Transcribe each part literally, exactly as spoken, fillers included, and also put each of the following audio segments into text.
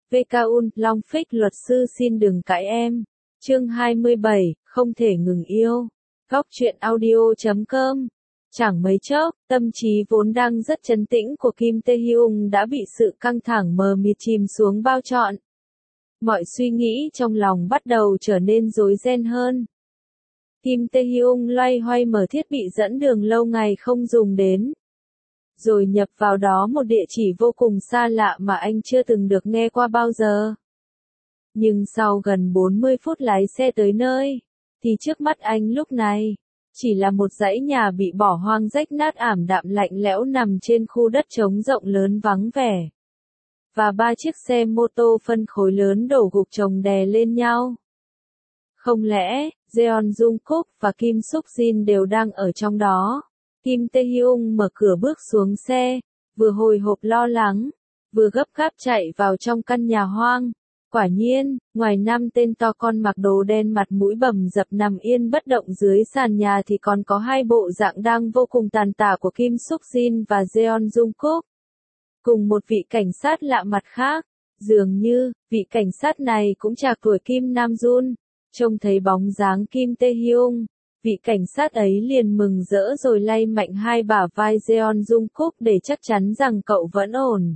vê ca u en, Long Phích luật sư xin đừng cãi em. Chương hai mươi bảy, không thể ngừng yêu. Góc truyện audio chấm com. Chẳng mấy chốc, tâm trí vốn đang rất trấn tĩnh của Kim Tae Hyung đã bị sự căng thẳng mờ mịt chìm xuống bao trọn. Mọi suy nghĩ trong lòng bắt đầu trở nên rối ren hơn. Kim Tae Hyung loay hoay mở thiết bị dẫn đường lâu ngày không dùng đến. Rồi nhập vào đó một địa chỉ vô cùng xa lạ mà anh chưa từng được nghe qua bao giờ. Nhưng sau gần bốn mươi phút lái xe tới nơi, thì trước mắt anh lúc này, chỉ là một dãy nhà bị bỏ hoang rách nát ảm đạm lạnh lẽo nằm trên khu đất trống rộng lớn vắng vẻ. Và ba chiếc xe mô tô phân khối lớn đổ gục chồng đè lên nhau. Không lẽ, Jeon Jungkook và Kim Suk Jin đều đang ở trong đó? Kim Tae Hyung mở cửa bước xuống xe, vừa hồi hộp lo lắng, vừa gấp gáp chạy vào trong căn nhà hoang. Quả nhiên, ngoài năm tên to con mặc đồ đen mặt mũi bầm dập nằm yên bất động dưới sàn nhà thì còn có hai bộ dạng đang vô cùng tàn tạ của Kim Suk Jin và Jeon Jungkook. Cùng một vị cảnh sát lạ mặt khác, dường như, vị cảnh sát này cũng trạc tuổi Kim Nam Jun. Trông thấy bóng dáng Kim Tae Hyung, vị cảnh sát ấy liền mừng rỡ rồi lay mạnh hai bả vai Jeon Jungkook để chắc chắn rằng cậu vẫn ổn.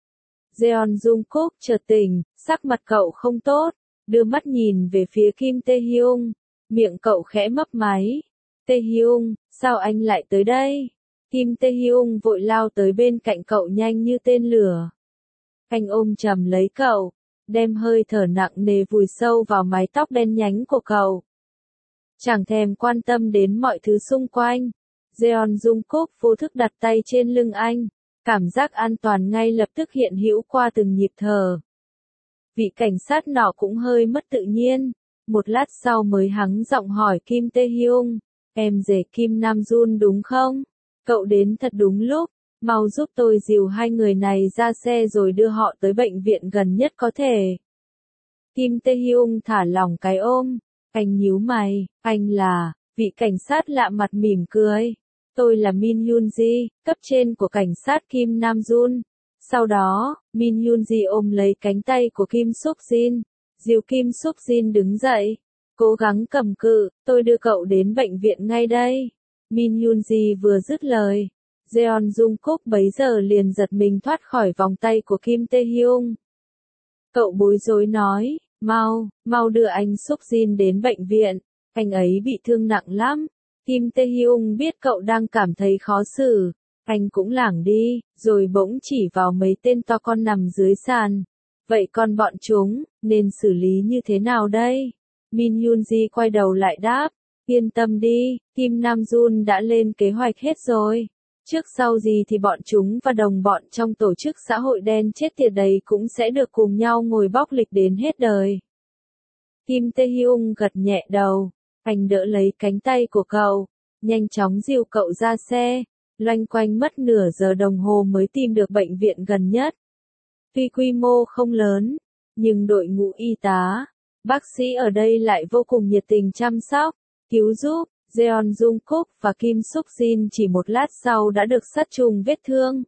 Jeon Jungkook chợt tỉnh, sắc mặt cậu không tốt, đưa mắt nhìn về phía Kim Tae Hyung, miệng cậu khẽ mấp máy. Tae Hyung, sao anh lại tới đây? Kim Tae Hyung vội lao tới bên cạnh cậu nhanh như tên lửa. Anh ôm chầm lấy cậu, đem hơi thở nặng nề vùi sâu vào mái tóc đen nhánh của cậu. Chẳng thèm quan tâm đến mọi thứ xung quanh, Jeon Jungkook vô thức đặt tay trên lưng anh, cảm giác an toàn ngay lập tức hiện hữu qua từng nhịp thở. Vị cảnh sát nọ cũng hơi mất tự nhiên, một lát sau mới hắng giọng hỏi Kim Tae Hyung, em rể Kim Nam Jun đúng không? Cậu đến thật đúng lúc, mau giúp tôi dìu hai người này ra xe rồi đưa họ tới bệnh viện gần nhất có thể. Kim Tae Hyung thả lỏng cái ôm, anh nhíu mày, anh là, vị cảnh sát lạ mặt mỉm cười. Tôi là Min Yoonji, cấp trên của cảnh sát Kim Nam Jun. Sau đó, Min Yoonji ôm lấy cánh tay của Kim Suk Jin, dìu Kim Suk Jin đứng dậy, cố gắng cầm cự, tôi đưa cậu đến bệnh viện ngay đây. Min Yoonji vừa dứt lời, Jeon Jungkook bấy giờ liền giật mình thoát khỏi vòng tay của Kim Tae Hyung. Cậu bối rối nói, mau, mau đưa anh Suk Jin đến bệnh viện, anh ấy bị thương nặng lắm. Kim Tae Hyung biết cậu đang cảm thấy khó xử, anh cũng lảng đi, rồi bỗng chỉ vào mấy tên to con nằm dưới sàn. Vậy còn bọn chúng, nên xử lý như thế nào đây? Min Yoonji quay đầu lại đáp, yên tâm đi, Kim Nam Jun đã lên kế hoạch hết rồi. Trước sau gì thì bọn chúng và đồng bọn trong tổ chức xã hội đen chết tiệt đấy cũng sẽ được cùng nhau ngồi bóc lịch đến hết đời. Kim Tae Hyung gật nhẹ đầu, anh đỡ lấy cánh tay của cậu, nhanh chóng dìu cậu ra xe, loanh quanh mất nửa giờ đồng hồ mới tìm được bệnh viện gần nhất. Tuy quy mô không lớn, nhưng đội ngũ y tá, bác sĩ ở đây lại vô cùng nhiệt tình chăm sóc, cứu giúp. Jeon Jungkook và Kim Suk Jin chỉ một lát sau đã được sát trùng vết thương.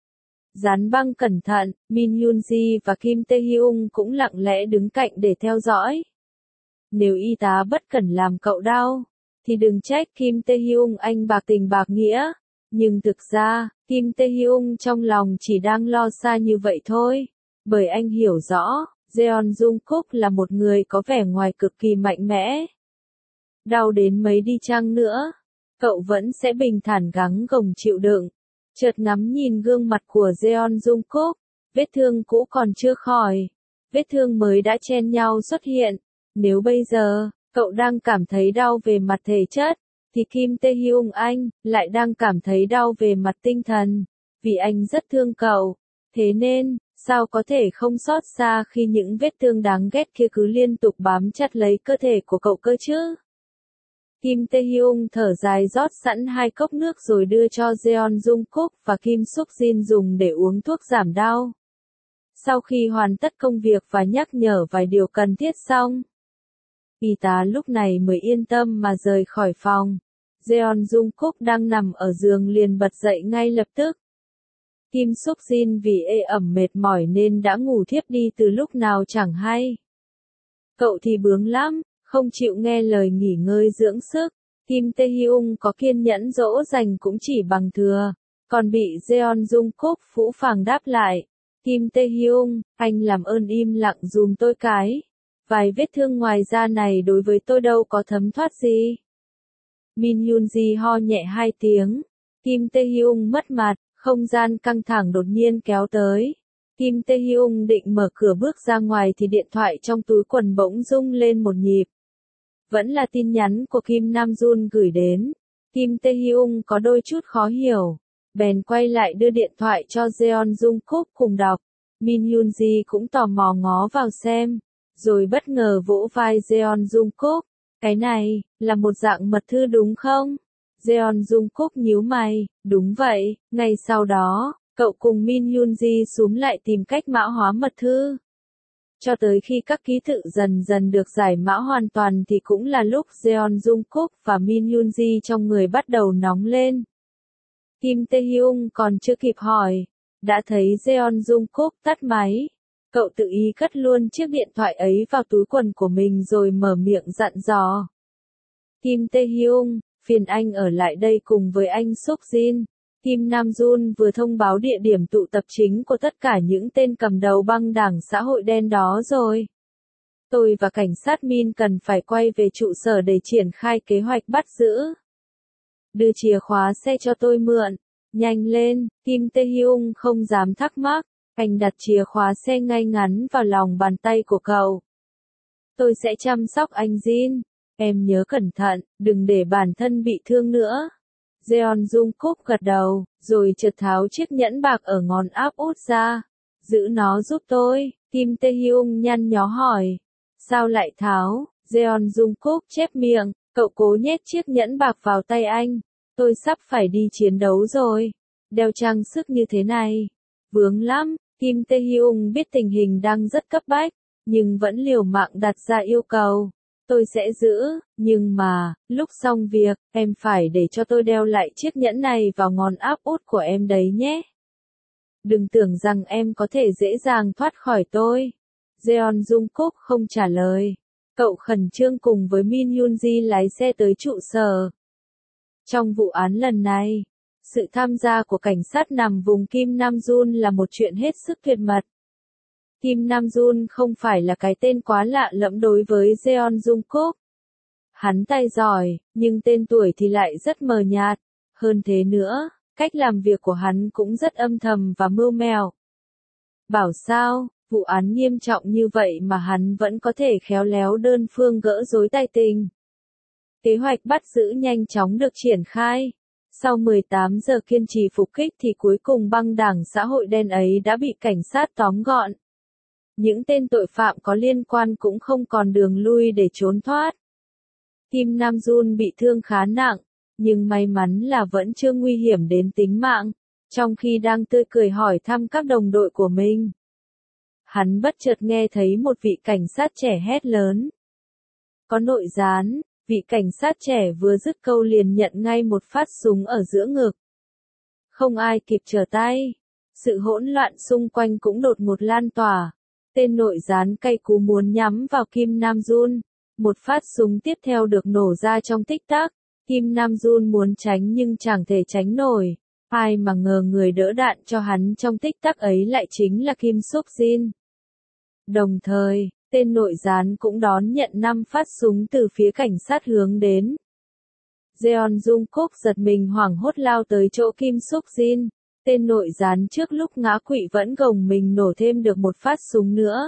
Dán băng cẩn thận, Min Yoonji và Kim Tae Hyung cũng lặng lẽ đứng cạnh để theo dõi. Nếu y tá bất cẩn làm cậu đau, thì đừng trách Kim Tae Hyung anh bạc tình bạc nghĩa. Nhưng thực ra, Kim Tae Hyung trong lòng chỉ đang lo xa như vậy thôi. Bởi anh hiểu rõ, Jeon Jungkook là một người có vẻ ngoài cực kỳ mạnh mẽ. Đau đến mấy đi chăng nữa, cậu vẫn sẽ bình thản gắng gồng chịu đựng. Chợt ngắm nhìn gương mặt của Jeon Jungkook, vết thương cũ còn chưa khỏi, vết thương mới đã chen nhau xuất hiện. Nếu bây giờ, cậu đang cảm thấy đau về mặt thể chất, thì Kim Tae Hyung anh lại đang cảm thấy đau về mặt tinh thần, vì anh rất thương cậu. Thế nên, sao có thể không xót xa khi những vết thương đáng ghét kia cứ liên tục bám chặt lấy cơ thể của cậu cơ chứ? Kim Tae Hyung thở dài rót sẵn hai cốc nước rồi đưa cho Jeon Jungkook và Kim Suk Jin dùng để uống thuốc giảm đau. Sau khi hoàn tất công việc và nhắc nhở vài điều cần thiết xong, y tá lúc này mới yên tâm mà rời khỏi phòng. Jeon Jungkook đang nằm ở giường liền bật dậy ngay lập tức. Kim Suk Jin vì ê ẩm mệt mỏi nên đã ngủ thiếp đi từ lúc nào chẳng hay. Cậu thì bướng lắm, không chịu nghe lời nghỉ ngơi dưỡng sức. Kim Tae Hyung có kiên nhẫn dỗ dành cũng chỉ bằng thừa, còn bị Jeon Jungkook phũ phàng đáp lại. Kim Tae Hyung, anh làm ơn im lặng dùm tôi cái. Vài vết thương ngoài da này đối với tôi đâu có thấm thoát gì. Min Yoonji ho nhẹ hai tiếng. Kim Tae Hyung mất mặt, không gian căng thẳng đột nhiên kéo tới. Kim Tae Hyung định mở cửa bước ra ngoài thì điện thoại trong túi quần bỗng rung lên một nhịp. Vẫn là tin nhắn của Kim Nam Jun gửi đến. Kim Tae Hyung có đôi chút khó hiểu, bèn quay lại đưa điện thoại cho Jeon Jungkook cùng đọc. Min Yoonji cũng tò mò ngó vào xem, rồi bất ngờ vỗ vai Jeon Jungkook. Cái này, là một dạng mật thư đúng không? Jeon Jungkook nhíu mày, đúng vậy. Ngay sau đó, cậu cùng Min Yoonji xúm lại tìm cách mã hóa mật thư. Cho tới khi các ký tự dần dần được giải mã hoàn toàn thì cũng là lúc Jeon Jungkook và Min Yoonji trong người bắt đầu nóng lên. Kim Tae Hyung còn chưa kịp hỏi, đã thấy Jeon Jungkook tắt máy. Cậu tự ý cất luôn chiếc điện thoại ấy vào túi quần của mình rồi mở miệng dặn dò. Kim Tae Hyung, phiền anh ở lại đây cùng với anh Suk Jin. Kim Nam Jun vừa thông báo địa điểm tụ tập chính của tất cả những tên cầm đầu băng đảng xã hội đen đó rồi. Tôi và cảnh sát Min cần phải quay về trụ sở để triển khai kế hoạch bắt giữ. Đưa chìa khóa xe cho tôi mượn. Nhanh lên, Kim Tae Hyung không dám thắc mắc. Anh đặt chìa khóa xe ngay ngắn vào lòng bàn tay của cậu. Tôi sẽ chăm sóc anh Jin. Em nhớ cẩn thận, đừng để bản thân bị thương nữa. Jeon Jungkook gật đầu, rồi chợt tháo chiếc nhẫn bạc ở ngón áp út ra. Giữ nó giúp tôi, Kim Tae Hyung nhăn nhó hỏi. Sao lại tháo? Jeon Jungkook chép miệng, cậu cố nhét chiếc nhẫn bạc vào tay anh. Tôi sắp phải đi chiến đấu rồi. Đeo trang sức như thế này. Vướng lắm, Kim Tae Hyung biết tình hình đang rất cấp bách, nhưng vẫn liều mạng đặt ra yêu cầu. Tôi sẽ giữ, nhưng mà, lúc xong việc, em phải để cho tôi đeo lại chiếc nhẫn này vào ngón áp út của em đấy nhé. Đừng tưởng rằng em có thể dễ dàng thoát khỏi tôi. Jeon Jungkook không trả lời. Cậu khẩn trương cùng với Min Yoonji lái xe tới trụ sở. Trong vụ án lần này, sự tham gia của cảnh sát nằm vùng Kim Nam Jun là một chuyện hết sức tuyệt mật. Kim Nam Jun không phải là cái tên quá lạ lẫm đối với Jeon Jungkook. Hắn tài giỏi, nhưng tên tuổi thì lại rất mờ nhạt. Hơn thế nữa, cách làm việc của hắn cũng rất âm thầm và mưu mèo. Bảo sao, vụ án nghiêm trọng như vậy mà hắn vẫn có thể khéo léo đơn phương gỡ rối tài tình. Kế hoạch bắt giữ nhanh chóng được triển khai. Sau mười tám giờ kiên trì phục kích thì cuối cùng băng đảng xã hội đen ấy đã bị cảnh sát tóm gọn. Những tên tội phạm có liên quan cũng không còn đường lui để trốn thoát. Kim Nam Jun bị thương khá nặng, nhưng may mắn là vẫn chưa nguy hiểm đến tính mạng, trong khi đang tươi cười hỏi thăm các đồng đội của mình. Hắn bất chợt nghe thấy một vị cảnh sát trẻ hét lớn. Có nội gián, vị cảnh sát trẻ vừa dứt câu liền nhận ngay một phát súng ở giữa ngực. Không ai kịp trở tay. Sự hỗn loạn xung quanh cũng đột ngột lan tỏa. Tên nội gián cay cú muốn nhắm vào Kim Nam Jun. Một phát súng tiếp theo được nổ ra trong tích tắc. Kim Nam Jun muốn tránh nhưng chẳng thể tránh nổi. Ai mà ngờ người đỡ đạn cho hắn trong tích tắc ấy lại chính là Kim Suk Jin. Đồng thời, tên nội gián cũng đón nhận năm phát súng từ phía cảnh sát hướng đến. Jeon Jungkook giật mình hoảng hốt lao tới chỗ Kim Suk Jin. Tên nội gián trước lúc ngã quỵ vẫn gồng mình nổ thêm được một phát súng nữa.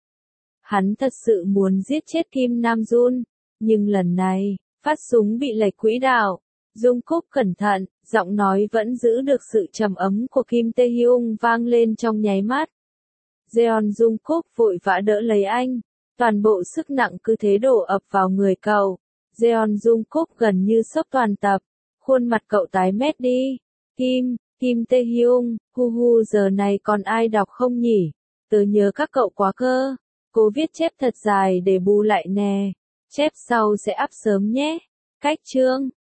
Hắn thật sự muốn giết chết Kim Nam Jun, nhưng lần này, phát súng bị lệch quỹ đạo. Jungkook cẩn thận, giọng nói vẫn giữ được sự trầm ấm của Kim Tae Hyung vang lên trong nháy mắt. Jeon Jungkook vội vã đỡ lấy anh, toàn bộ sức nặng cứ thế đổ ập vào người cậu. Jeon Jungkook gần như sốc toàn tập, khuôn mặt cậu tái mét đi. Kim, Kim Tae Hyung, hu hu giờ này còn ai đọc không nhỉ? Tớ nhớ các cậu quá cơ. Cố viết chép thật dài để bù lại nè. Chép sau sẽ up sớm nhé. Cách chương